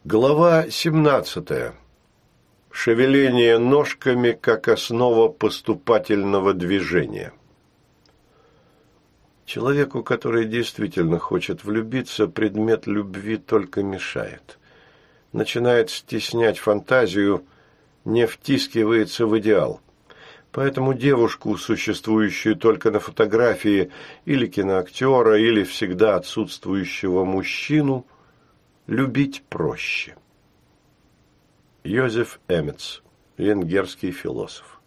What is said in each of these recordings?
Глава 17. Шевеление ножками как основа поступательного движения. Человеку, который действительно хочет влюбиться, предмет любви только мешает. Начинает стеснять фантазию, не втискивается в идеал. Поэтому девушку, существующую только на фотографии, или киноактера, или всегда отсутствующего мужчину, любить проще. Йозеф Эммец, венгерский философ.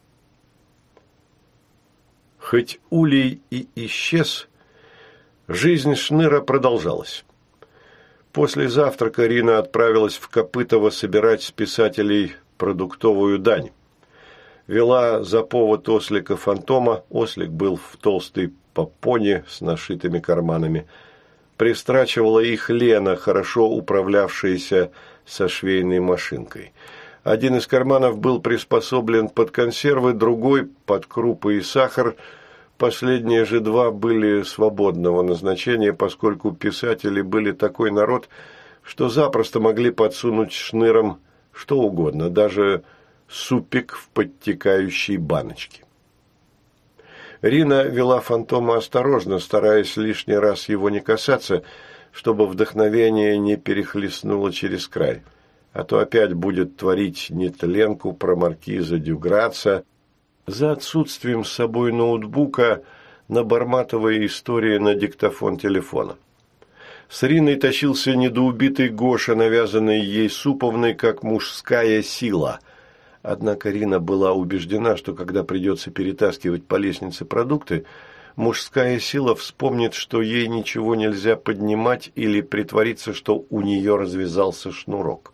Хоть улей и исчез, жизнь Шныра продолжалась. После завтрака Рина отправилась в Копытово собирать с писателей продуктовую дань. Вела за повод ослика Фантома, ослик был в толстой попоне с нашитыми карманами. Пристрачивала их Лена, хорошо управлявшаяся со швейной машинкой. Один из карманов был приспособлен под консервы, другой – под крупы и сахар. Последние же два были свободного назначения, поскольку писатели были такой народ, что запросто могли подсунуть Шнырам что угодно, даже супик в подтекающей баночке. Рина вела Фантома осторожно, стараясь лишний раз его не касаться, чтобы вдохновение не перехлестнуло через край, а то опять будет творить нетленку про маркиза Дюграца, за отсутствием с собой ноутбука, наборматывая истории на диктофон телефона. С Риной тащился недоубитый Гоша, навязанный ей Суповной как мужская сила. Однако Рина была убеждена, что когда придется перетаскивать по лестнице продукты, мужская сила вспомнит, что ей ничего нельзя поднимать или притвориться, что у нее развязался шнурок.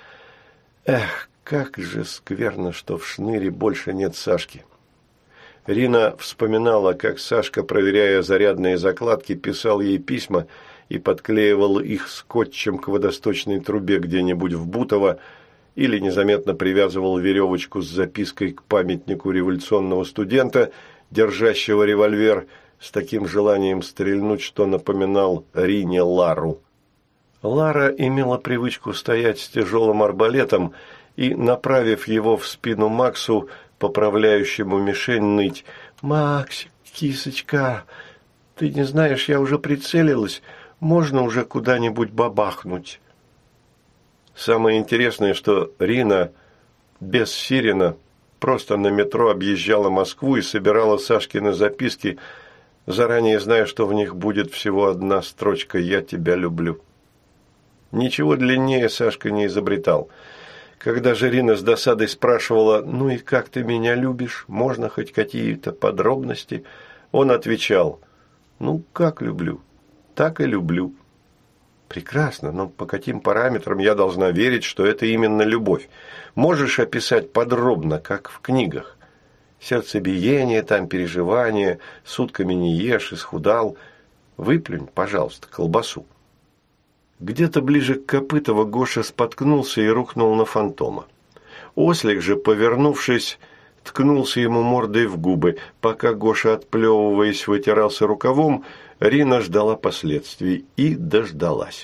Эх, как же скверно, что в Шныре больше нет Сашки. Рина вспоминала, как Сашка, проверяя зарядные закладки, писал ей письма и подклеивал их скотчем к водосточной трубе где-нибудь в Бутово, или незаметно привязывал веревочку с запиской к памятнику революционного студента, держащего револьвер, с таким желанием стрельнуть, что напоминал Рине Лару. Лара имела привычку стоять с тяжелым арбалетом и, направив его в спину Максу, поправляющему мишень, ныть: «Макс, кисочка, ты не знаешь, я уже прицелилась, можно уже куда-нибудь бабахнуть». Самое интересное, что Рина без сирена просто на метро объезжала Москву и собирала Сашкины записки, заранее зная, что в них будет всего одна строчка «Я тебя люблю». Ничего длиннее Сашка не изобретал. Когда же Рина с досадой спрашивала: «Ну и как ты меня любишь? Можно хоть какие-то подробности?» Он отвечал: «Ну, как люблю, так и люблю». Прекрасно, но по каким параметрам я должна верить, что это именно любовь? Можешь описать подробно, как в книгах? Сердцебиение, там переживания, сутками не ешь, исхудал. Выплюнь, пожалуйста, колбасу. Где-то ближе к Копытово Гоша споткнулся и рухнул на Фантома. Ослик же, повернувшись, ткнулся ему мордой в губы. Пока Гоша, отплевываясь, вытирался рукавом, Рина ждала последствий и дождалась.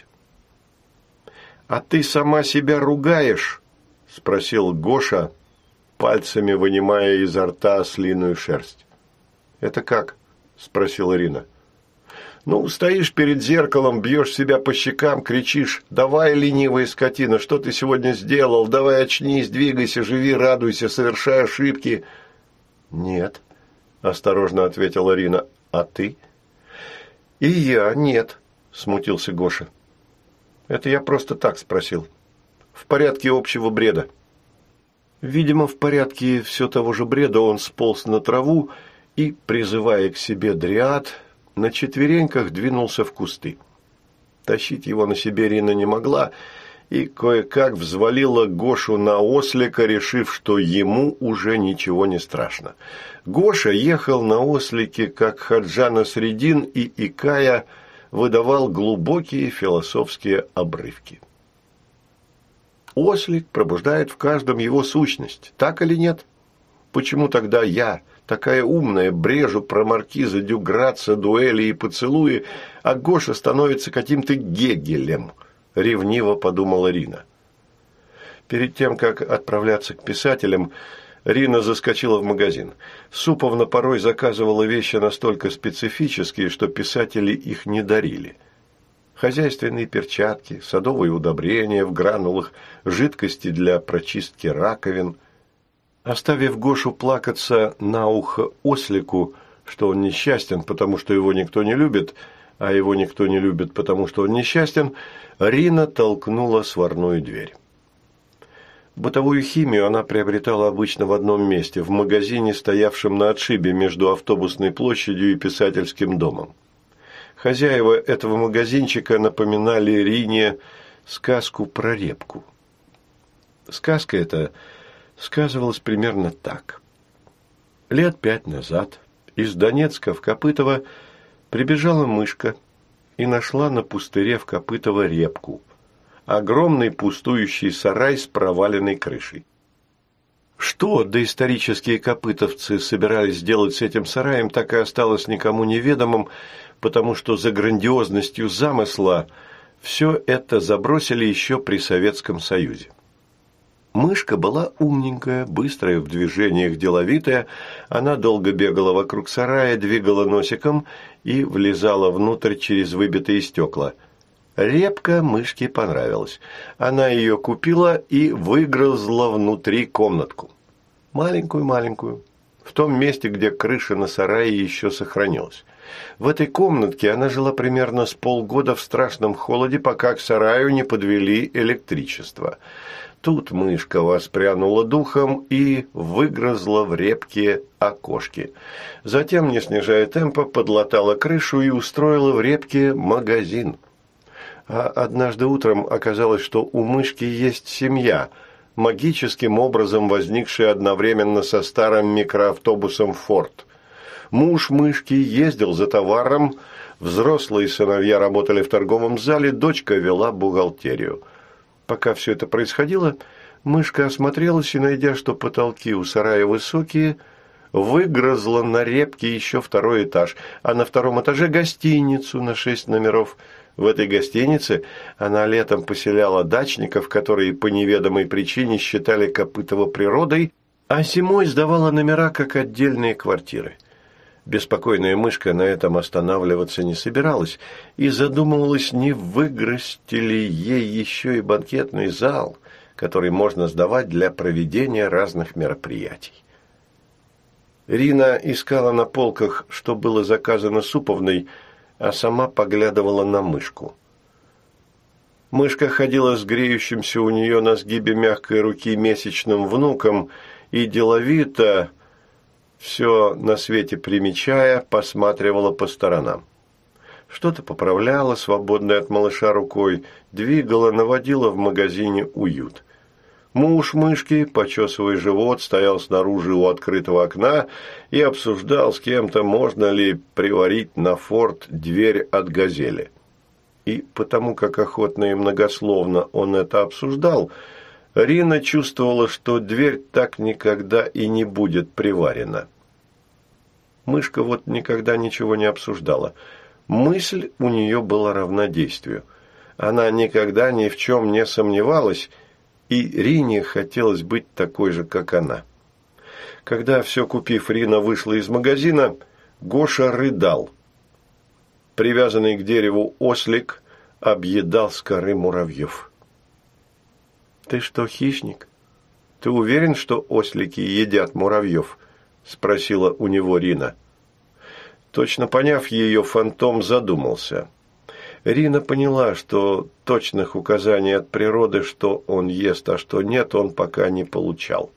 «А ты сама себя ругаешь?» – спросил Гоша, пальцами вынимая изо рта ослиную шерсть. «Это как?» – спросила Рина. «Ну, стоишь перед зеркалом, бьешь себя по щекам, кричишь: «Давай, ленивая скотина, что ты сегодня сделал? Давай очнись, двигайся, живи, радуйся, совершай ошибки». «Нет», – осторожно ответила Рина. «А ты?» «И я нет», – смутился Гоша. «Это я просто так спросил. В порядке общего бреда». Видимо, в порядке все того же бреда он сполз на траву и, призывая к себе дриад, на четвереньках двинулся в кусты. Тащить его на себе Рина не могла и кое-как взвалила Гошу на ослика, решив, что ему уже ничего не страшно. Гоша ехал на ослике, как Хаджа Насреддин, и, икая, выдавал глубокие философские обрывки. Ослик пробуждает в каждом его сущность, так или нет? Почему тогда я, такая умная, брежу про маркиза Дюграца, дуэли и поцелуи, а Гоша становится каким-то Гегелем? ревниво подумала Рина. Перед тем, как отправляться к писателям, Рина заскочила в магазин. Суповна порой заказывала вещи настолько специфические, что писатели их не дарили. Хозяйственные перчатки, садовые удобрения в гранулах, жидкости для прочистки раковин. Оставив Гошу плакаться на ухо ослику, что он несчастен, потому что его никто не любит, а его никто не любит, потому что он несчастен, Рина толкнула сварную дверь. Бытовую химию она приобретала обычно в одном месте, в магазине, стоявшем на отшибе между автобусной площадью и писательским домом. Хозяева этого магазинчика напоминали Рине сказку про репку. Сказка эта сказывалась примерно так. Лет 5 назад из Донецка в Копытово прибежала мышка и нашла на пустыре в Копытово репку. Огромный пустующий сарай с проваленной крышей. Что доисторические копытовцы собирались делать с этим сараем, так и осталось никому неведомым, потому что за грандиозностью замысла все это забросили еще при Советском Союзе. Мышка была умненькая, быстрая в движениях, деловитая. Она долго бегала вокруг сарая, двигала носиком и влезала внутрь через выбитые стекла. Репка мышке понравилась. Она ее купила и выгрызла внутри комнатку. Маленькую-маленькую. В том месте, где крыша на сарае еще сохранилась. В этой комнатке она жила примерно с полгода в страшном холоде, пока к сараю не подвели электричество. Тут мышка воспрянула духом и выгрызла в репке окошки. Затем, не снижая темпа, подлатала крышу и устроила в репке магазин. А однажды утром оказалось, что у мышки есть семья, магическим образом возникшая одновременно со старым микроавтобусом «Форд». Муж мышки ездил за товаром, взрослые сыновья работали в торговом зале, дочка вела бухгалтерию. Пока все это происходило, мышка осмотрелась и, найдя, что потолки у сарая высокие, выгрызла на репке еще 2-й этаж, а на 2-м этаже гостиницу на 6 номеров. В этой гостинице она летом поселяла дачников, которые по неведомой причине считали Копытово природой, а зимой сдавала номера как отдельные квартиры. Беспокойная мышка на этом останавливаться не собиралась и задумывалась, не выгрызть ли ей еще и банкетный зал, который можно сдавать для проведения разных мероприятий. Рина искала на полках, что было заказано Суповной, а сама поглядывала на мышку. Мышка ходила с греющимся у нее на сгибе мягкой руки месячным внуком и деловито, все на свете примечая, посматривала по сторонам. Что-то поправляла, свободной от малыша рукой, двигала, наводила в магазине уют. Муж мышки, почесывая живот, стоял снаружи у открытого окна и обсуждал с кем-то, можно ли приварить на «Форд» дверь от «Газели». И потому как охотно и многословно он это обсуждал, Рина чувствовала, что дверь так никогда и не будет приварена. Мышка вот никогда ничего не обсуждала. Мысль у нее была равна действию. Она никогда ни в чем не сомневалась, и Рине хотелось быть такой же, как она. Когда, все купив, Рина вышла из магазина, Гоша рыдал. Привязанный к дереву ослик объедал с коры муравьев. «Ты что, хищник? Ты уверен, что ослики едят муравьев?» – спросила у него Рина. Точно поняв ее, фантом задумался. Рина поняла, что точных указаний от природы, что он ест, а что нет, он пока не получал.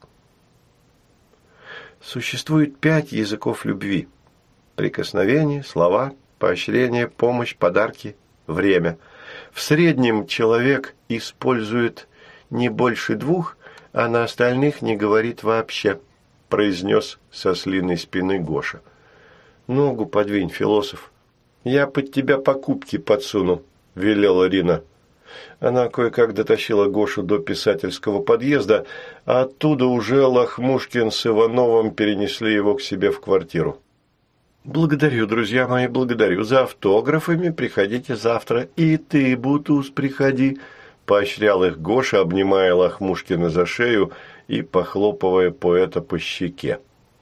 Существует 5 языков любви. Прикосновение, слова, поощрение, помощь, подарки, время. В среднем человек использует не больше 2, а на остальных не говорит вообще, произнес со ослиной спины Гоша. Ногу подвинь, философ. «Я под тебя покупки подсуну», – велела Рина. Она кое-как дотащила Гошу до писательского подъезда, а оттуда уже Лохмушкин с Ивановым перенесли его к себе в квартиру. Благодарю, друзья мои, благодарю. За автографами приходите завтра. И ты, Бутуз, приходи, поощрял их Гоша, обнимая Лохмушкина за шею и похлопывая поэта по щеке.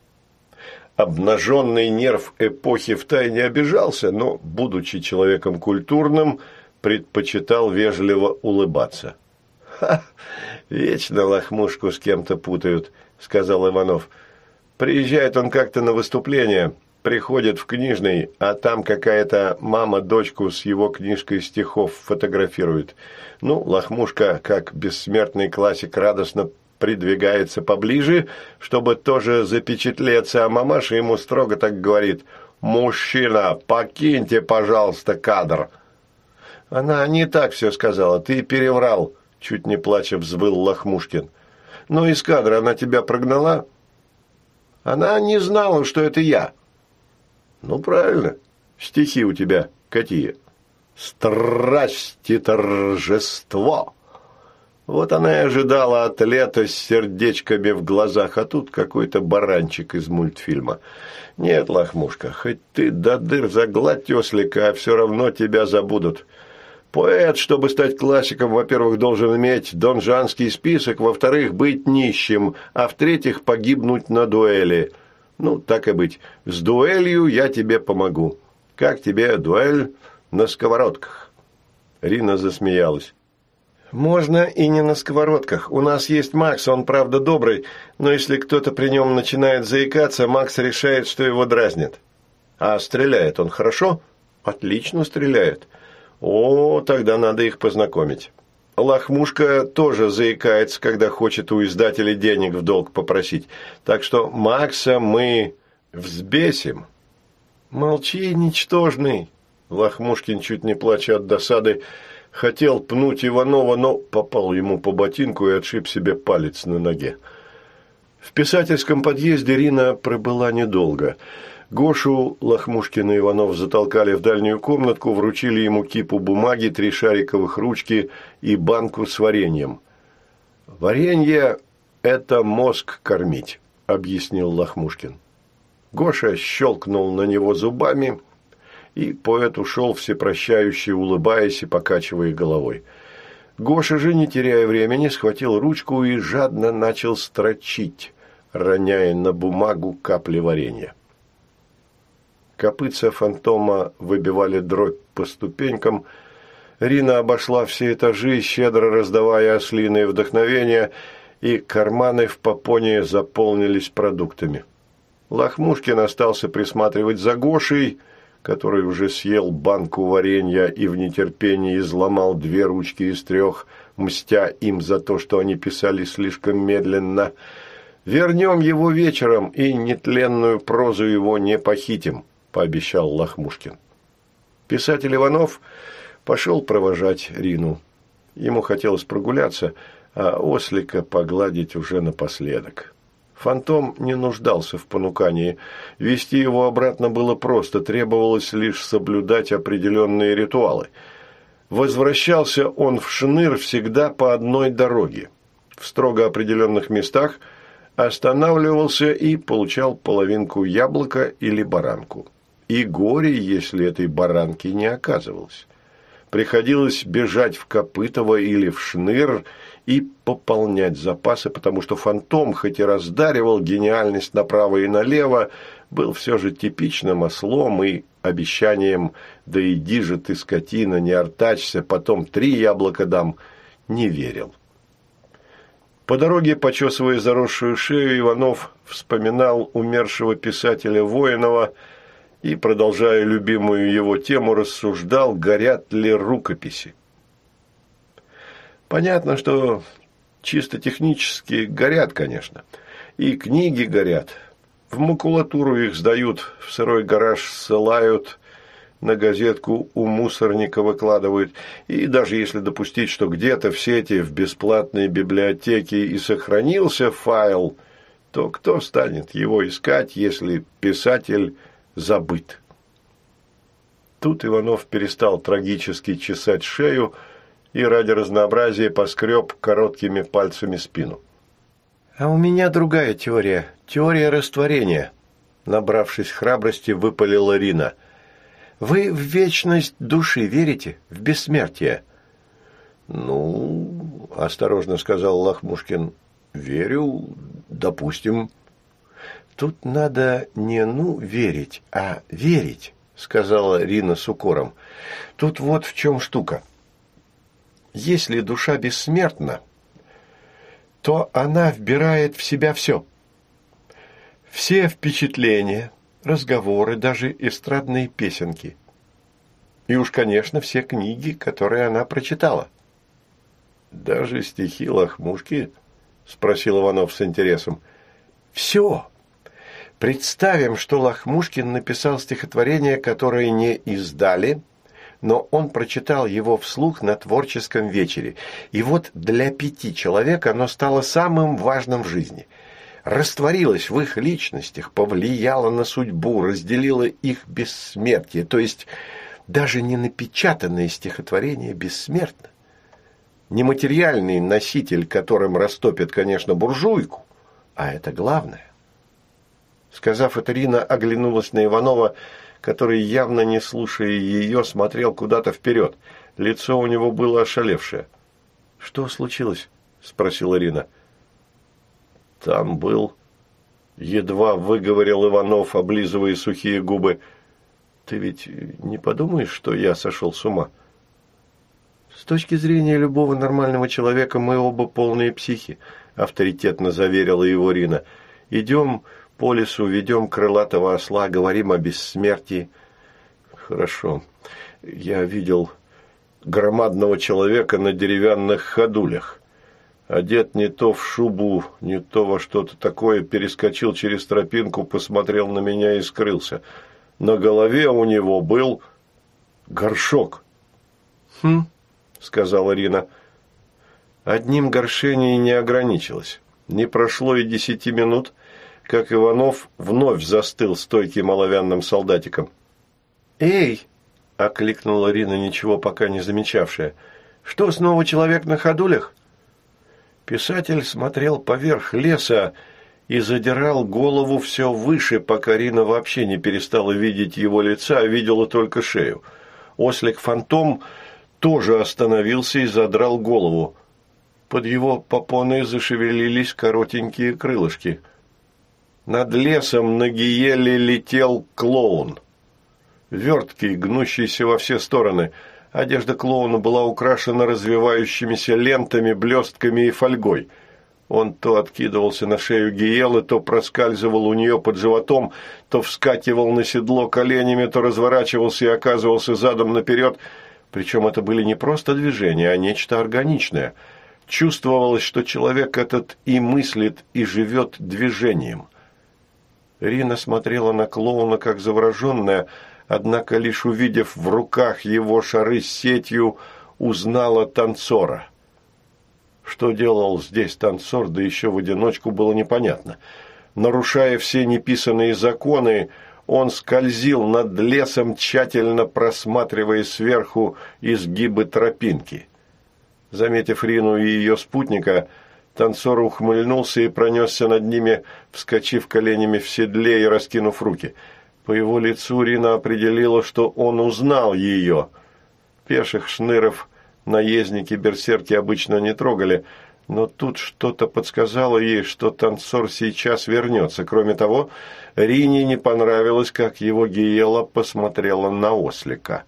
Обнаженный нерв эпохи втайне обижался, но, будучи человеком культурным, предпочитал вежливо улыбаться. «Ха! Вечно Лохмушку с кем-то путают», – сказал Иванов. «Приезжает он как-то на выступление, приходит в книжный, а там какая-то мама дочку с его книжкой стихов фотографирует. Ну, Лохмушка, как бессмертный классик, радостно придвигается поближе, чтобы тоже запечатлеться, а мамаша ему строго так говорит: «Мужчина, покиньте, пожалуйста, кадр». «Она не так все сказала, ты переврал», – чуть не плача взвыл Лохмушкин. «Ну, из кадра она тебя прогнала?» «Она не знала, что это я». «Ну, правильно. Стихи у тебя какие?» «Страсть и торжество». Вот она и ожидала атлета с сердечками в глазах, а тут какой-то баранчик из мультфильма. Нет, Лохмушка, хоть ты до дыр загладь ослика, а все равно тебя забудут. Поэт, чтобы стать классиком, во-первых, должен иметь донжанский список, во-вторых, быть нищим, а в-третьих, погибнуть на дуэли. Ну, так и быть, с дуэлью я тебе помогу. Как тебе дуэль на сковородках?» Рина засмеялась. «Можно и не на сковородках. У нас есть Макс, он, правда, добрый, но если кто-то при нем начинает заикаться, Макс решает, что его дразнит. А стреляет он хорошо? Отлично стреляет. О, тогда надо их познакомить. Лохмушка тоже заикается, когда хочет у издателей денег в долг попросить. Так что Макса мы взбесим». «Молчи, ничтожный!» Лохмушкин, чуть не плача от досады, хотел пнуть Иванова, но попал ему по ботинку и отшиб себе палец на ноге. В писательском подъезде Рина пробыла недолго. Гошу Лохмушкин и Иванов затолкали в дальнюю комнатку, вручили ему кипу бумаги, 3 шариковых ручки и банку с вареньем. «Варенье – это мозг кормить», – объяснил Лохмушкин. Гоша щелкнул на него зубами, и поэт ушел всепрощающе, улыбаясь и покачивая головой. Гоша же, не теряя времени, схватил ручку и жадно начал строчить, роняя на бумагу капли варенья. Копытца фантома выбивали дробь по ступенькам. Рина обошла все этажи, щедро раздавая ослиное вдохновение, и карманы в попоне заполнились продуктами. Лохмушкин остался присматривать за Гошей, который уже съел банку варенья и в нетерпении изломал 2 ручки из 3, мстя им за то, что они писали слишком медленно. «Вернем его вечером и нетленную прозу его не похитим», – пообещал Лохмушкин. Писатель Иванов пошел провожать Рину. Ему хотелось прогуляться, а ослика погладить уже напоследок. Фантом не нуждался в понукании. Вести его обратно было просто, требовалось лишь соблюдать определенные ритуалы. Возвращался он в Шныр всегда по одной дороге. В строго определенных местах останавливался и получал половинку яблока или баранку. И горе, если этой баранки не оказывалось. Приходилось бежать в Копытово или в Шныр и пополнять запасы, потому что Фантом, хоть и раздаривал гениальность направо и налево, был все же типичным ослом и обещанием «да иди же ты, скотина, не артачься, потом 3 яблока дам» не верил. По дороге, почесывая заросшую шею, Иванов вспоминал умершего писателя Воинова и, продолжая любимую его тему, рассуждал, горят ли рукописи. Понятно, что чисто технически горят, конечно. И книги горят. В макулатуру их сдают, в сырой гараж ссылают, на газетку у мусорника выкладывают. И даже если допустить, что где-то в сети, в бесплатной библиотеке и сохранился файл, то кто станет его искать, если писатель забыт? Тут Иванов перестал трагически чесать шею и ради разнообразия поскреб короткими пальцами спину. «А у меня другая теория. Теория растворения. Набравшись храбрости, выпалила Рина. «Вы в вечность души верите? В бессмертие?» «Ну, — осторожно сказал Лохмушкин, — верю, допустим». «Тут надо не верить, а верить», — сказала Рина с укором. «Тут вот в чем штука. Если душа бессмертна, то она вбирает в себя все. Все впечатления, разговоры, даже эстрадные песенки. И уж, конечно, все книги, которые она прочитала». «Даже стихи Лохмушки?» – спросил Иванов с интересом. «Все. Представим, что Лохмушкин написал стихотворение, которое не издали, но он прочитал его вслух на творческом вечере. И вот для 5 человек оно стало самым важным в жизни. Растворилось в их личностях, повлияло на судьбу, разделило их бессмертие. То есть даже не напечатанное стихотворение бессмертно. Нематериальный носитель, которым растопят, конечно, буржуйку, а это главное». Сказав это, Рина оглянулась на Иванова, который, явно не слушая ее, смотрел куда-то вперед. Лицо у него было ошалевшее. «Что случилось?» – спросила Рина. «Там был...» – едва выговорил Иванов, облизывая сухие губы. «Ты ведь не подумаешь, что я сошел с ума?» «С точки зрения любого нормального человека мы оба полные психи», – авторитетно заверила его Рина. «Идем по лесу, ведем крылатого осла, говорим о бессмертии». «Хорошо. Я видел громадного человека на деревянных ходулях. Одет не то в шубу, не то во что-то такое, перескочил через тропинку, посмотрел на меня и скрылся. На голове у него был горшок». «Хм», — сказала Рина. Одним горшением не ограничилась. Не прошло и 10 минут, как Иванов вновь застыл стойким оловянным солдатиком. «Эй!» – окликнула Рина, ничего пока не замечавшая. «Что, снова человек на ходулях?» Писатель смотрел поверх леса и задирал голову все выше, пока Рина вообще не перестала видеть его лица, а видела только шею. Ослик-фантом тоже остановился и задрал голову. Под его попоной зашевелились коротенькие крылышки. Над лесом на гиеле летел клоун. Верткий, гнущийся во все стороны. Одежда клоуна была украшена развивающимися лентами, блестками и фольгой. Он то откидывался на шею гиелы, то проскальзывал у нее под животом, то вскакивал на седло коленями, то разворачивался и оказывался задом наперед. Причем это были не просто движения, а нечто органичное. Чувствовалось, что человек этот и мыслит, и живет движением. Рина смотрела на клоуна как завороженная, однако лишь увидев в руках его шары с сетью, узнала танцора. Что делал здесь танцор, да еще в одиночку, было непонятно. Нарушая все неписанные законы, он скользил над лесом, тщательно просматривая сверху изгибы тропинки. Заметив Рину и ее спутника, танцор ухмыльнулся и пронесся над ними, вскочив коленями в седле и раскинув руки. По его лицу Рина определила, что он узнал ее. Пеших шныров наездники-берсерки обычно не трогали, но тут что-то подсказало ей, что танцор сейчас вернется. Кроме того, Рине не понравилось, как его гиела посмотрела на ослика.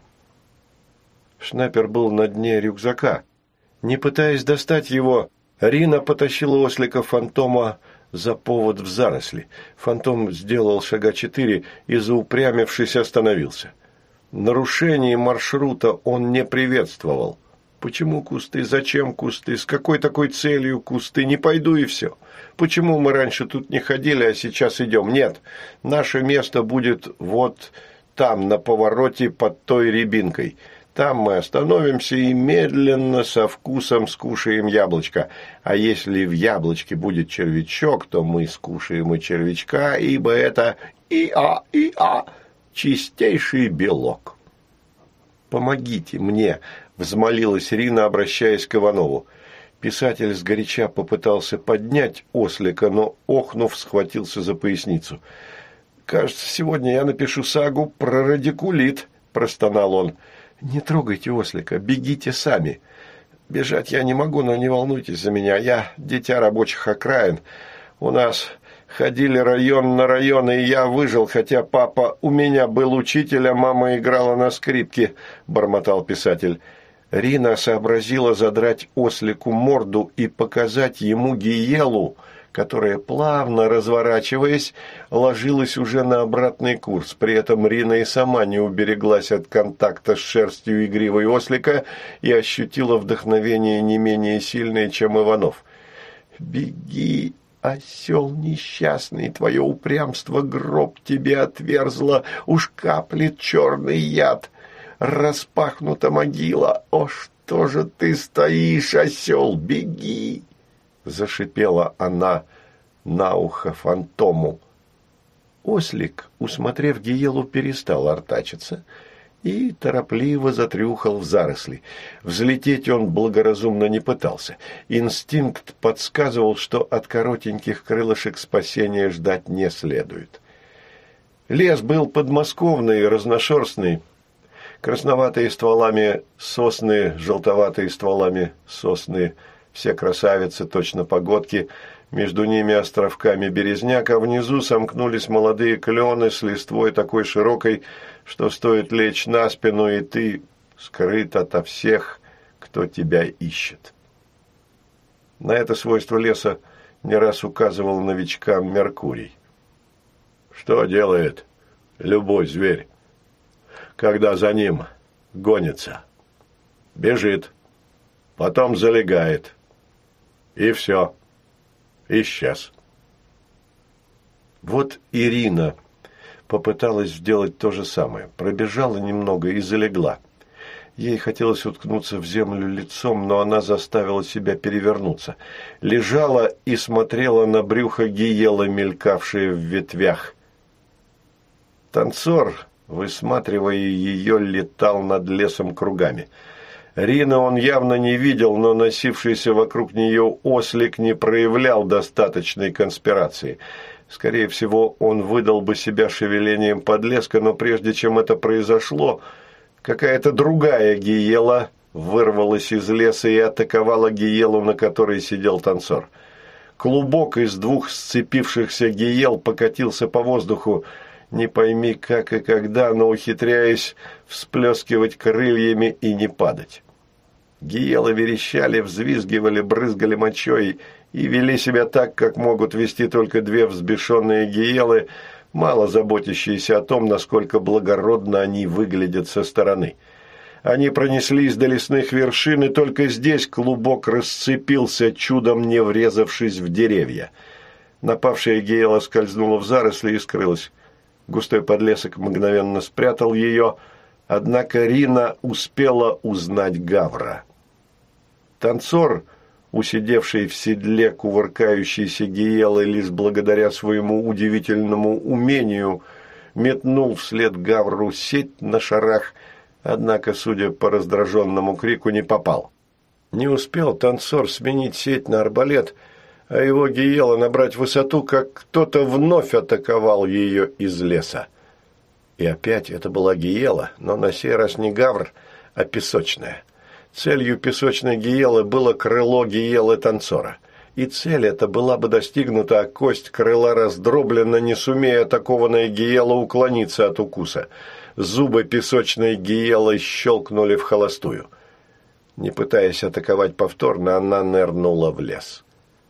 Шнапер был на дне рюкзака. Не пытаясь достать его, Рина потащила ослика-фантома за повод в заросли. Фантом сделал шага 4 и, заупрямившись, остановился. Нарушение маршрута он не приветствовал. Почему кусты? Зачем кусты? С какой такой целью кусты? Не пойду и все. Почему мы раньше тут не ходили, а сейчас идем? Нет, наше место будет вот там, на повороте под той рябинкой. Там мы остановимся и медленно со вкусом скушаем яблочко. А если в яблочке будет червячок, то мы скушаем и червячка, ибо это чистейший белок. «Помогите мне!» – взмолилась Рина, обращаясь к Иванову. Писатель сгоряча попытался поднять ослика, но, охнув, схватился за поясницу. «Кажется, сегодня я напишу сагу про радикулит», – простонал он. «Не трогайте ослика, бегите сами. Бежать я не могу, но не волнуйтесь за меня. Я дитя рабочих окраин. У нас ходили район на район, и я выжил, хотя папа у меня был учитель, а мама играла на скрипке», – бормотал писатель. Рина сообразила задрать ослику морду и показать ему Гиелу, которая, плавно разворачиваясь, ложилась уже на обратный курс. При этом Рина и сама не убереглась от контакта с шерстью игривой ослика и ощутила вдохновение не менее сильное, чем Иванов. «Беги, осел несчастный, твое упрямство гроб тебе отверзло, уж каплет черный яд, распахнута могила, о, что же ты стоишь, осел, беги!» Зашипела она на ухо фантому. Ослик, усмотрев Гиелу, перестал артачиться и торопливо затрюхал в заросли. Взлететь он благоразумно не пытался. Инстинкт подсказывал, что от коротеньких крылышек спасения ждать не следует. Лес был подмосковный, разношерстный. Красноватые стволами сосны, желтоватые стволами сосны, все красавицы, точно погодки, между ними островками березняк, а внизу сомкнулись молодые клены с листвой такой широкой, что стоит лечь на спину, и ты скрыт ото всех, кто тебя ищет. На это свойство леса не раз указывал новичкам Меркурий. Что делает любой зверь, когда за ним гонится? Бежит, потом залегает, и все, исчез. Вот Ирина попыталась сделать то же самое. Пробежала немного и залегла. Ей хотелось уткнуться в землю лицом, но она заставила себя перевернуться. Лежала и смотрела на брюхо Гиелы, мелькавшее в ветвях. Танцор, высматривая ее, летал над лесом кругами. Рина он явно не видел, но носившийся вокруг нее ослик не проявлял достаточной конспирации. Скорее всего, он выдал бы себя шевелением подлеска, но прежде чем это произошло, какая-то другая Гиела вырвалась из леса и атаковала Гиелу, на которой сидел танцор. Клубок из двух сцепившихся Гиел покатился по воздуху, не пойми как и когда, но ухитряясь всплескивать крыльями и не падать. Гиелы верещали, взвизгивали, брызгали мочой и вели себя так, как могут вести только две взбешенные Гиелы, мало заботящиеся о том, насколько благородно они выглядят со стороны. Они пронеслись до лесных вершин, и только здесь клубок расцепился, чудом не врезавшись в деревья. Напавшая Гиела скользнула в заросли и скрылась. Густой подлесок мгновенно спрятал ее, однако Рина успела узнать Гавра. Танцор, усидевший в седле кувыркающейся Гиелы лишь благодаря своему удивительному умению, метнул вслед Гавру сеть на шарах, однако, судя по раздраженному крику, не попал. Не успел танцор сменить сеть на арбалет, а его Гиела набрать высоту, как кто-то вновь атаковал ее из леса. И опять это была Гиела, но на сей раз не Гавр, а песочная. Целью песочной Гиелы было крыло Гиелы-танцора. И цель эта была бы достигнута, а кость крыла раздроблена, не сумея атакованная Гиела уклониться от укуса. Зубы песочной Гиелы щелкнули в холостую. Не пытаясь атаковать повторно, она нырнула в лес.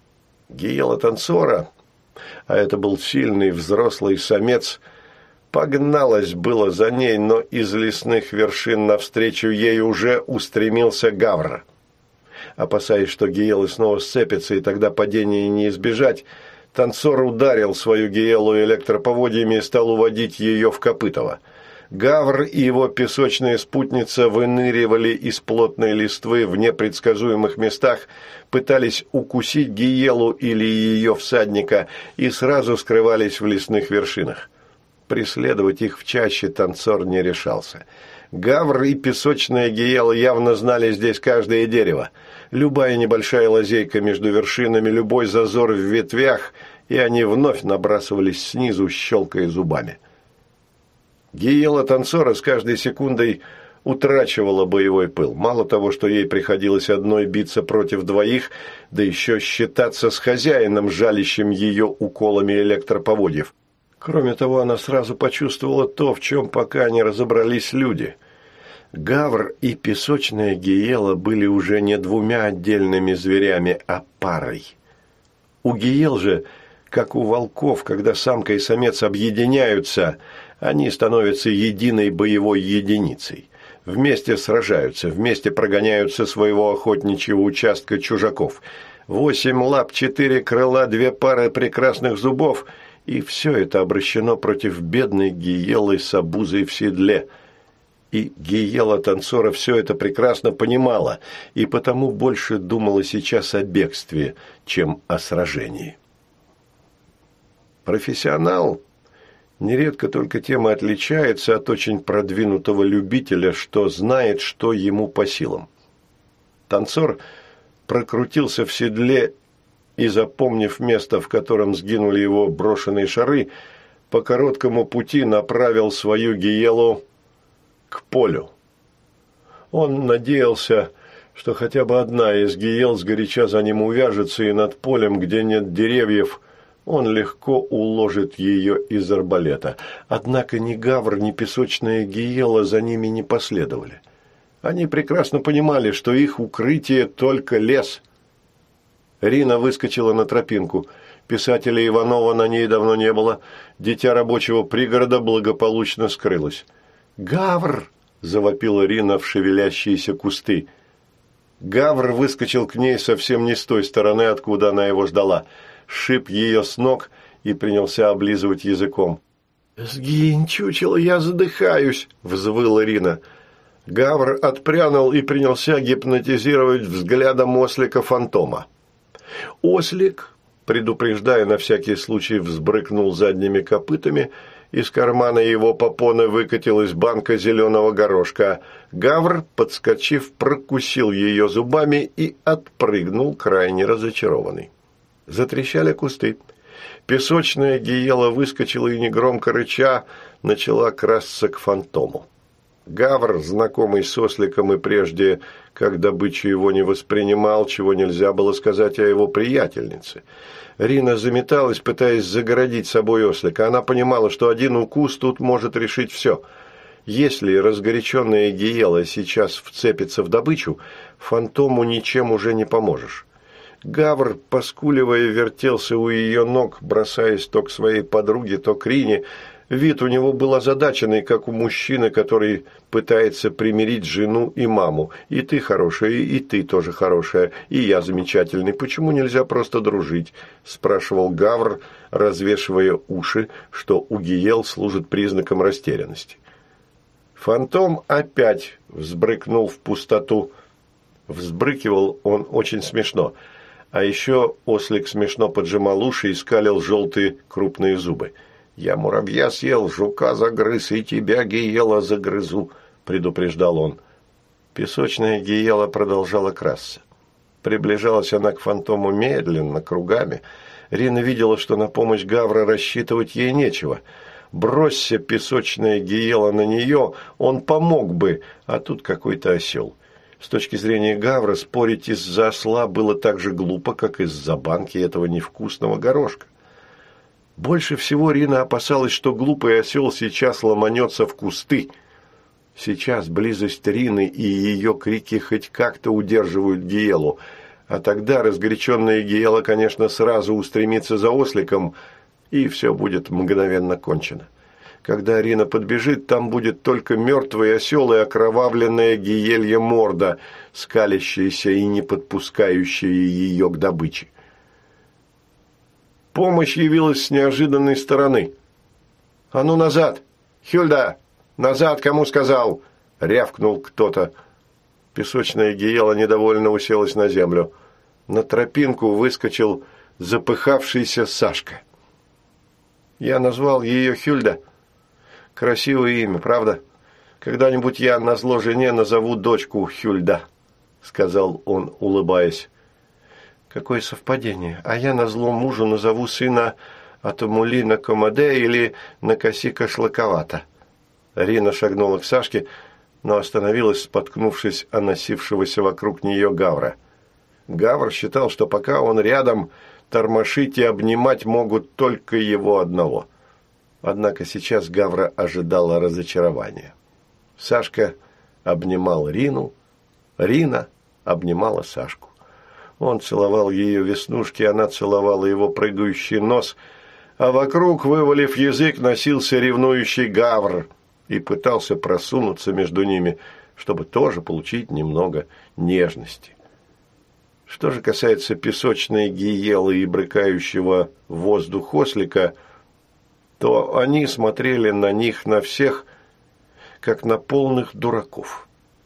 Гиела-танцора, а это был сильный взрослый самец, погналась было за ней, но из лесных вершин навстречу ей уже устремился Гавр. Опасаясь, что Гиелы снова сцепятся, и тогда падения не избежать, танцор ударил свою Гиелу электроповодьями и стал уводить ее в Копытово. Гавр и его песочная спутница выныривали из плотной листвы в непредсказуемых местах, пытались укусить Гиелу или ее всадника и сразу скрывались в лесных вершинах. Преследовать их в чаще танцор не решался. Гавр и песочная Гиела явно знали здесь каждое дерево. Любая небольшая лазейка между вершинами, любой зазор в ветвях, и они вновь набрасывались снизу, щелкая зубами. Гиела танцора с каждой секундой утрачивала боевой пыл. Мало того, что ей приходилось одной биться против двоих, да еще считаться с хозяином, жалящим ее уколами электроповодьев. Кроме того, она сразу почувствовала то, в чем пока не разобрались люди. Гавр и песочная Гиела были уже не двумя отдельными зверями, а парой. У Гиел же, как у волков, когда самка и самец объединяются, они становятся единой боевой единицей. Вместе сражаются, вместе прогоняют со своего охотничьего участка чужаков. 8 лап, 4 крыла, 2 пары прекрасных зубов, и все это обращено против бедной Гиелы с обузой в седле. И Гиела-танцора все это прекрасно понимала, и потому больше думала сейчас о бегстве, чем о сражении. Профессионал нередко только тем и отличается от очень продвинутого любителя, что знает, что ему по силам. Танцор прокрутился в седле и, запомнив место, в котором сгинули его брошенные шары, по короткому пути направил свою Гиелу к полю. Он надеялся, что хотя бы одна из Гиел сгоряча за ним увяжется, и над полем, где нет деревьев, он легко уложит ее из арбалета. Однако ни Гавр, ни песочная Гиела за ними не последовали. Они прекрасно понимали, что их укрытие только лес. Рина выскочила на тропинку. Писателя Иванова на ней давно не было. Дитя рабочего пригорода благополучно скрылось. «Гавр!» – завопила Рина в шевелящиеся кусты. Гавр выскочил к ней совсем не с той стороны, откуда она его ждала. Сшиб ее с ног и принялся облизывать языком. «Сгинь, чучело, я задыхаюсь!» – взвыла Рина. Гавр отпрянул и принялся гипнотизировать взглядом ослика-фантома. Ослик, предупреждая на всякий случай, взбрыкнул задними копытами. Из кармана его попоны выкатилась банка зеленого горошка. Гавр, подскочив, прокусил ее зубами и отпрыгнул, крайне разочарованный. Затрещали кусты. Песочная Гиела выскочила и, негромко рыча, начала красться к фантому. Гавр, знакомый с осликом и прежде, как добычу его не воспринимал, чего нельзя было сказать о его приятельнице. Рина заметалась, пытаясь загородить собой ослика. Она понимала, что один укус тут может решить все. Если разгоряченная Гиела сейчас вцепится в добычу, фантому ничем уже не поможешь. Гавр, поскуливая, вертелся у ее ног, бросаясь то к своей подруге, то к Рине. Вид у него был озадаченный, как у мужчины, который пытается примирить жену и маму. «И ты хорошая, и ты тоже хорошая, и я замечательный. Почему нельзя просто дружить?» – спрашивал Гавр, развешивая уши, что у Гиел служит признаком растерянности. Фантом опять взбрыкнул в пустоту. Взбрыкивал он очень смешно. А еще ослик смешно поджимал уши и скалил желтые крупные зубы. «Я муравья съел, жука загрыз, и тебя, Гиела, загрызу», – предупреждал он. Песочная Гиела продолжала красться. Приближалась она к фантому медленно, кругами. Рина видела, что на помощь Гавра рассчитывать ей нечего. Бросься песочная Гиела на нее, он помог бы, а тут какой-то осел. С точки зрения Гавра, спорить из-за осла было так же глупо, как из-за банки этого невкусного горошка. Больше всего Рина опасалась, что глупый осел сейчас ломанется в кусты. Сейчас близость Рины и ее крики хоть как-то удерживают Гиелу, а тогда разгоряченная Гиела, конечно, сразу устремится за осликом, и все будет мгновенно кончено. Когда Рина подбежит, там будет только мертвый осел и окровавленная Гиелья морда, скалящаяся и не подпускающая ее к добыче. Помощь явилась с неожиданной стороны. «А ну назад! Хюльда! Назад, кому сказал!» – рявкнул кто-то. Песочная Гиела недовольно уселась на землю. На тропинку выскочил запыхавшийся Сашка. Я назвал ее Хюльда. Красивое имя, правда? Когда-нибудь я назло жене назову дочку Хюльда, – сказал он, улыбаясь. Какое совпадение. А я назло мужу назову сына Атамули на Комаде или на Косика Шлаковата. Рина шагнула к Сашке, но остановилась, споткнувшись о носившегося вокруг нее Гавра. Гавр считал, что пока он рядом, тормошить и обнимать могут только его одного. Однако сейчас Гавра ожидала разочарования. Сашка обнимал Рину, Рина обнимала Сашку. Он целовал ее веснушки, она целовала его прыгающий нос, а вокруг, вывалив язык, носился ревнующий Гавр и пытался просунуться между ними, чтобы тоже получить немного нежности. Что же касается песочной гиелы и брыкающего воздух ослика, то они смотрели на них, на всех, как на полных дураков.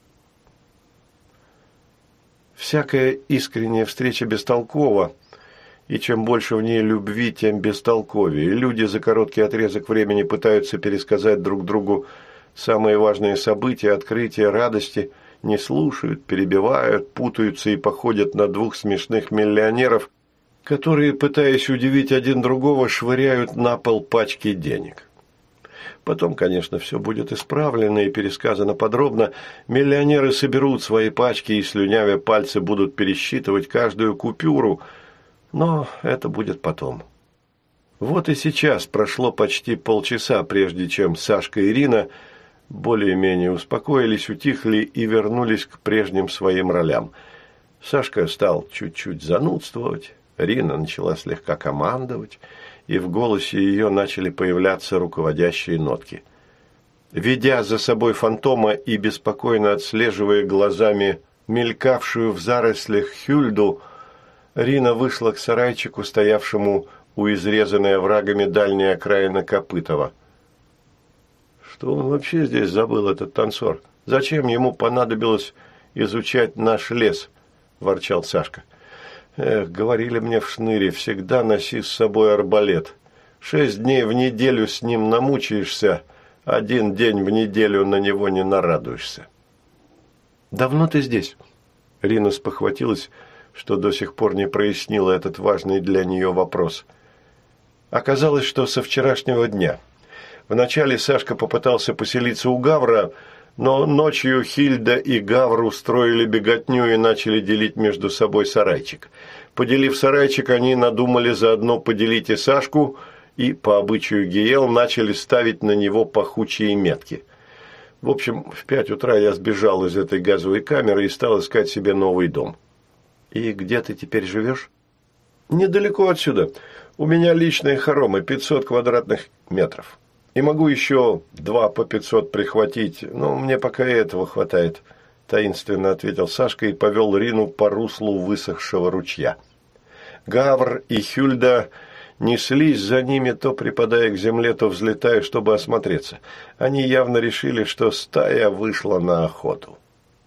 Всякая искренняя встреча бестолкова, и чем больше в ней любви, тем бестолковее. Люди за короткий отрезок времени пытаются пересказать друг другу самые важные события, открытия, радости, не слушают, перебивают, путаются и походят на двух смешных миллионеров, которые, пытаясь удивить один другого, швыряют на пол пачки денег. Потом, конечно, все будет исправлено и пересказано подробно. Миллионеры соберут свои пачки и, слюнявя пальцы, будут пересчитывать каждую купюру, но это будет потом. Вот и сейчас прошло почти полчаса, прежде чем Сашка и Ирина более-менее успокоились, утихли и вернулись к прежним своим ролям. Сашка стал чуть-чуть занудствовать, Рина начала слегка командовать, и в голосе ее начали появляться руководящие нотки. Ведя за собой фантома и беспокойно отслеживая глазами мелькавшую в зарослях Хюльду, Рина вышла к сарайчику, стоявшему у изрезанной оврагами дальней окраины Копытова. Что он вообще здесь забыл, этот танцор? Зачем ему понадобилось изучать наш лес? – ворчал Сашка. Эх, говорили мне в шныре, всегда носи с собой арбалет. 6 дней в неделю с ним намучаешься, 1 день в неделю на него не нарадуешься. Давно ты здесь? Рина спохватилась, что до сих пор не прояснила этот важный для нее вопрос. Оказалось, что со вчерашнего дня. Вначале Сашка попытался поселиться у Гавра, но ночью Хильда и Гавр устроили беготню и начали делить между собой сарайчик. Поделив сарайчик, они надумали заодно поделить и Сашку, и, по обычаю Гиел, начали ставить на него пахучие метки. В общем, в 5 утра я сбежал из этой газовой камеры и стал искать себе новый дом. И где ты теперь живешь? Недалеко отсюда. У меня личные хоромы, 500 квадратных метров. И могу еще 2 по 500 прихватить, но мне пока и этого хватает», – таинственно ответил Сашка и повел Рину по руслу высохшего ручья. Гавр и Хюльда неслись за ними, то припадая к земле, то взлетая, чтобы осмотреться. Они явно решили, что стая вышла на охоту.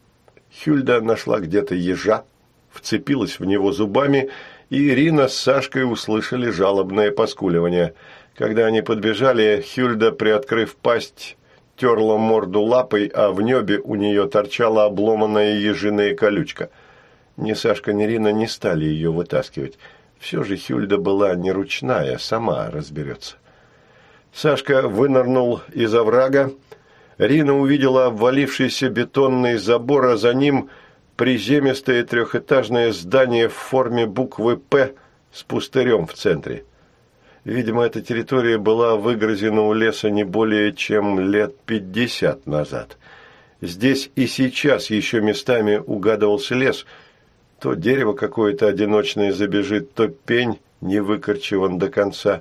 Хюльда нашла где-то ежа, вцепилась в него зубами, и Рина с Сашкой услышали жалобное поскуливание. Когда они подбежали, Хюльда, приоткрыв пасть, терла морду лапой, а в небе у нее торчала обломанная ежиная колючка. Ни Сашка, ни Рина не стали ее вытаскивать. Все же Хюльда была не ручная, сама разберется. Сашка вынырнул из оврага. Рина увидела обвалившийся бетонный забор, а за ним приземистое 3-этажное здание в форме буквы «П» с пустырем в центре. Видимо, эта территория была выгрызена у леса не более чем лет 50 назад. Здесь и сейчас еще местами угадывался лес. То дерево какое-то одиночное забежит, то пень не выкорчеван до конца.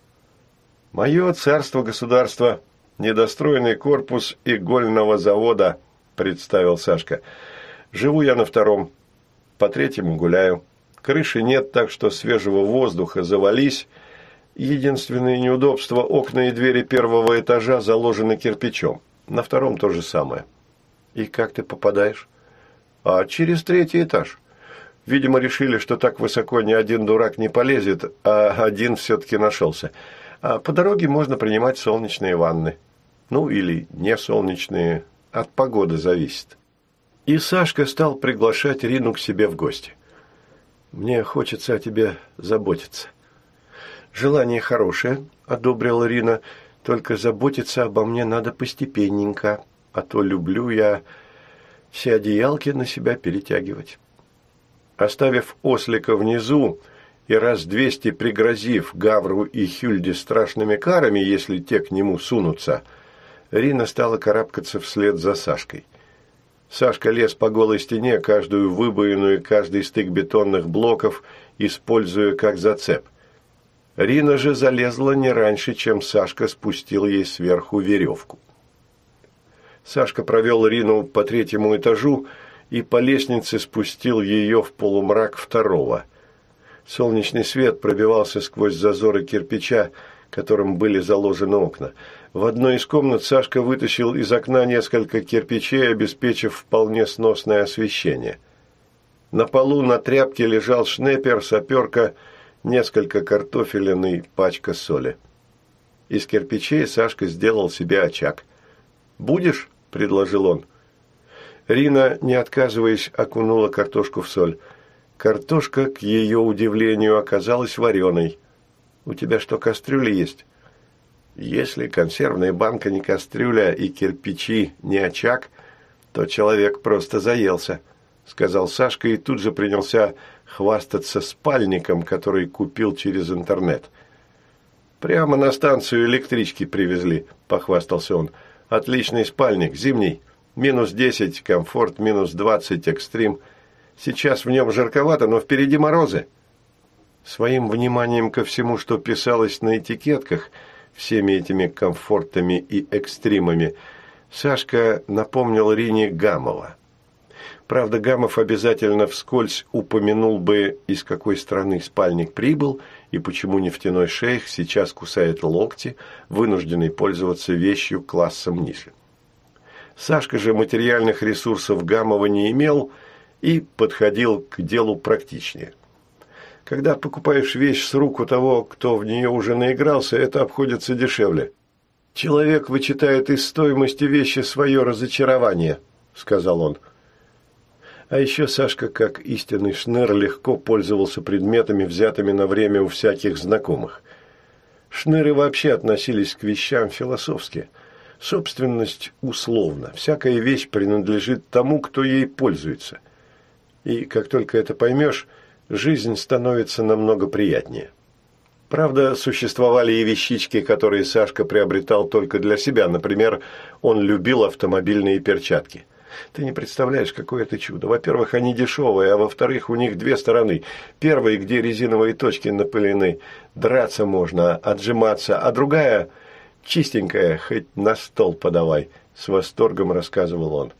«Мое царство-государство, недостроенный корпус игольного завода», – представил Сашка. «Живу я на 2-м, по 3-му гуляю. Крыши нет, так что свежего воздуха завались. Единственное неудобство – окна и двери 1-го этажа заложены кирпичом. На 2-м то же самое». «И как ты попадаешь?» «А через 3-й этаж. Видимо, решили, что так высоко ни один дурак не полезет, а один все-таки нашелся. А по дороге можно принимать солнечные ванны. Ну, или не солнечные, от погоды зависит». И Сашка стал приглашать Рину к себе в гости. Мне хочется о тебе заботиться». «Желание хорошее», – одобрила Рина, – «только заботиться обо мне надо постепенненько, а то люблю я все одеялки на себя перетягивать». Оставив ослика внизу и раз 200 пригрозив Гавру и Хюльде страшными карами, если те к нему сунутся, Рина стала карабкаться вслед за Сашкой. Сашка лез по голой стене, каждую выбоину и каждый стык бетонных блоков используя как зацеп. Рина же залезла не раньше, чем Сашка спустил ей сверху веревку. Сашка провел Рину по 3-му этажу и по лестнице спустил ее в полумрак 2-го. Солнечный свет пробивался сквозь зазоры кирпича, которым были заложены окна. В одной из комнат Сашка вытащил из окна несколько кирпичей, обеспечив вполне сносное освещение. На полу на тряпке лежал шнеппер, саперка, несколько картофелин и пачка соли. Из кирпичей Сашка сделал себе очаг. «Будешь?» – предложил он. Рина, не отказываясь, окунула картошку в соль. Картошка, к ее удивлению, оказалась вареной. «У тебя что, кастрюля есть?» «Если консервная банка не кастрюля и кирпичи не очаг, то человек просто заелся», – сказал Сашка и тут же принялся хвастаться спальником, который купил через интернет. «Прямо на станцию электрички привезли», – похвастался он. «Отличный спальник, зимний. -10, комфорт, -20, экстрим. Сейчас в нем жарковато, но впереди морозы». Своим вниманием ко всему, что писалось на этикетках, всеми этими комфортами и экстримами, Сашка напомнил Рине Гамова. Правда, Гамов обязательно вскользь упомянул бы, из какой страны спальник прибыл и почему нефтяной шейх сейчас кусает локти, вынужденный пользоваться вещью классом ниже. Сашка же материальных ресурсов Гамова не имел и подходил к делу практичнее. Когда покупаешь вещь с рук у того, кто в нее уже наигрался, это обходится дешевле. «Человек вычитает из стоимости вещи свое разочарование», – сказал он. А еще Сашка, как истинный шныр, легко пользовался предметами, взятыми на время у всяких знакомых. Шныры вообще относились к вещам философски. Собственность условна. Всякая вещь принадлежит тому, кто ей пользуется. И как только это поймешь, жизнь становится намного приятнее. Правда, существовали и вещички, которые Сашка приобретал только для себя. Например, он любил автомобильные перчатки. Ты не представляешь, какое это чудо. Во-первых, они дешевые, а во-вторых, у них 2 стороны. Первая, где резиновые точки напылены, драться можно, отжиматься, а другая чистенькая, хоть на стол подавай, с восторгом рассказывал он.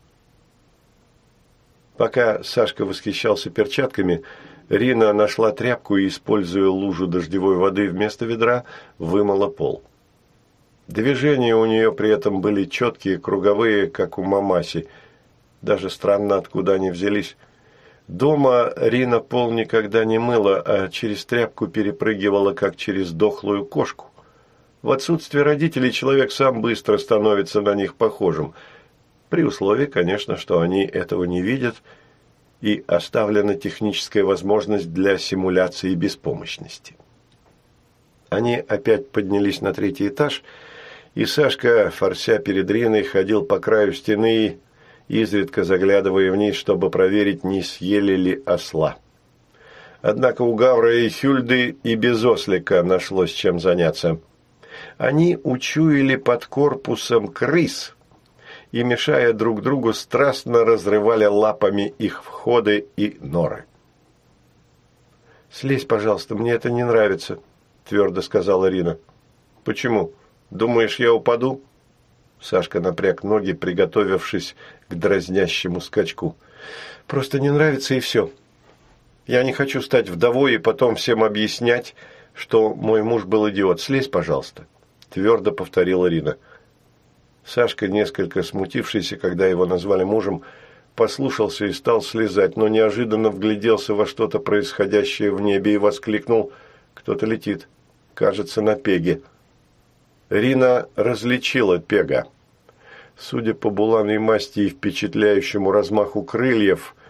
Пока Сашка восхищался перчатками, Рина нашла тряпку и, используя лужу дождевой воды вместо ведра, вымыла пол. Движения у нее при этом были четкие, круговые, как у мамаси. Даже странно, откуда они взялись. Дома Рина пол никогда не мыла, а через тряпку перепрыгивала, как через дохлую кошку. В отсутствие родителей человек сам быстро становится на них похожим. При условии, конечно, что они этого не видят, и оставлена техническая возможность для симуляции беспомощности. Они опять поднялись на 3-й этаж, и Сашка, форся перед Риной, ходил по краю стены, изредка заглядывая вниз, чтобы проверить, не съели ли осла. Однако у Гавра и Хюльды и без ослика нашлось чем заняться. Они учуяли под корпусом крыс и, мешая друг другу, страстно разрывали лапами их входы и норы. «Слезь, пожалуйста, мне это не нравится», – твердо сказала Рина. «Почему? Думаешь, я упаду?» Сашка напряг ноги, приготовившись к дразнящему скачку. «Просто не нравится, и все. Я не хочу стать вдовой и потом всем объяснять, что мой муж был идиот. Слезь, пожалуйста», – твердо повторила Рина. Сашка, несколько смутившийся, когда его назвали мужем, послушался и стал слезать, но неожиданно вгляделся во что-то происходящее в небе и воскликнул: «Кто-то летит. Кажется, на пеге». Рина различила пега. Судя по буланой масти и впечатляющему размаху крыльев,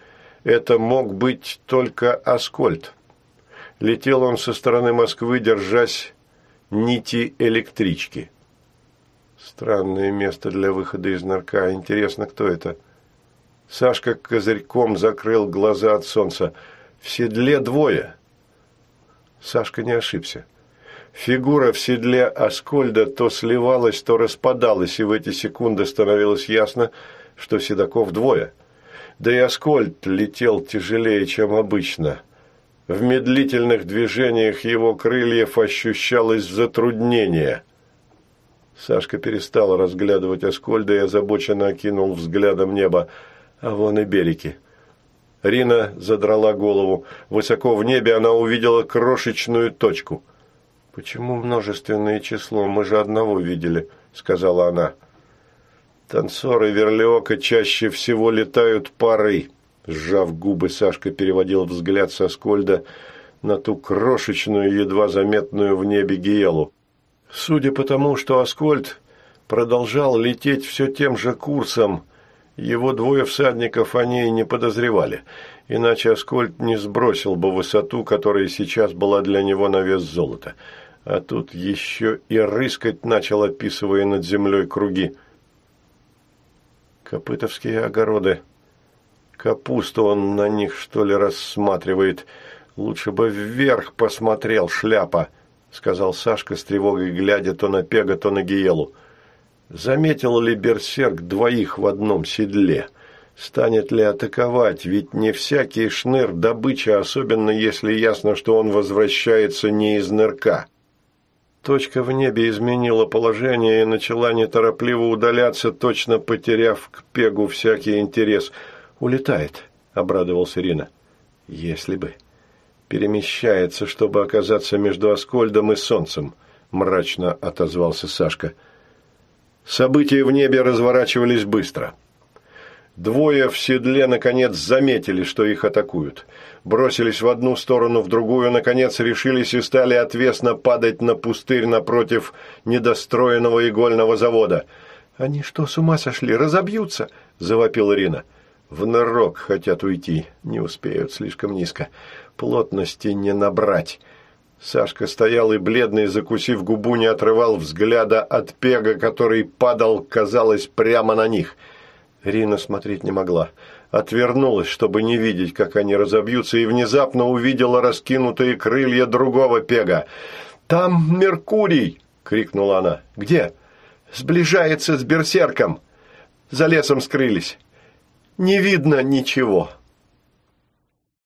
это мог быть только Аскольд. Летел он со стороны Москвы, держась нити электрички. Странное место для выхода из нырка. Интересно, кто это? Сашка козырьком закрыл глаза от солнца. В седле двое. Сашка не ошибся. Фигура в седле Аскольда то сливалась, то распадалась, и в эти секунды становилось ясно, что седаков двое. Да и Аскольд летел тяжелее, чем обычно. В медлительных движениях его крыльев ощущалось затруднение. Сашка перестал разглядывать Аскольда и озабоченно окинул взглядом небо. А вон и береги. Рина задрала голову. Высоко в небе она увидела крошечную точку. «Почему множественное число? Мы же одного видели», — сказала она. «Танцоры Верлиока чаще всего летают парой», — сжав губы, Сашка переводил взгляд с Аскольда на ту крошечную, едва заметную в небе Гиелу. Судя по тому, что Аскольд продолжал лететь все тем же курсом, его двое всадников они и не подозревали, иначе Аскольд не сбросил бы высоту, которая сейчас была для него на вес золота. А тут еще и рыскать начал, описывая над землей круги. Копытовские огороды. Капусту он на них, что ли, рассматривает. Лучше бы вверх посмотрел, шляпа, сказал Сашка с тревогой, глядя то на Пега, то на Гиелу. Заметил ли берсерк двоих в одном седле? Станет ли атаковать? Ведь не всякий шныр добыча, особенно если ясно, что он возвращается не из нырка. Точка в небе изменила положение и начала неторопливо удаляться, точно потеряв к Пегу всякий интерес. «Улетает», — обрадовался Рина. «Если бы. Перемещается, чтобы оказаться между Аскольдом и солнцем», — мрачно отозвался Сашка. События в небе разворачивались быстро. Двое в седле, наконец, заметили, что их атакуют. Бросились в одну сторону, в другую, наконец, решились и стали отвесно падать на пустырь напротив недостроенного игольного завода. «Они что, с ума сошли? Разобьются!» – завопила Рина. «В нырок хотят уйти. Не успеют, слишком низко. Плотности не набрать». Сашка стоял и, бледный, закусив губу, не отрывал взгляда от Пега, который падал, казалось, прямо на них. Рина смотреть не могла. Отвернулась, чтобы не видеть, как они разобьются, и внезапно увидела раскинутые крылья другого Пега. «Там Меркурий!» — крикнула она. «Где?» «Сближается с берсерком. За лесом скрылись. Не видно ничего».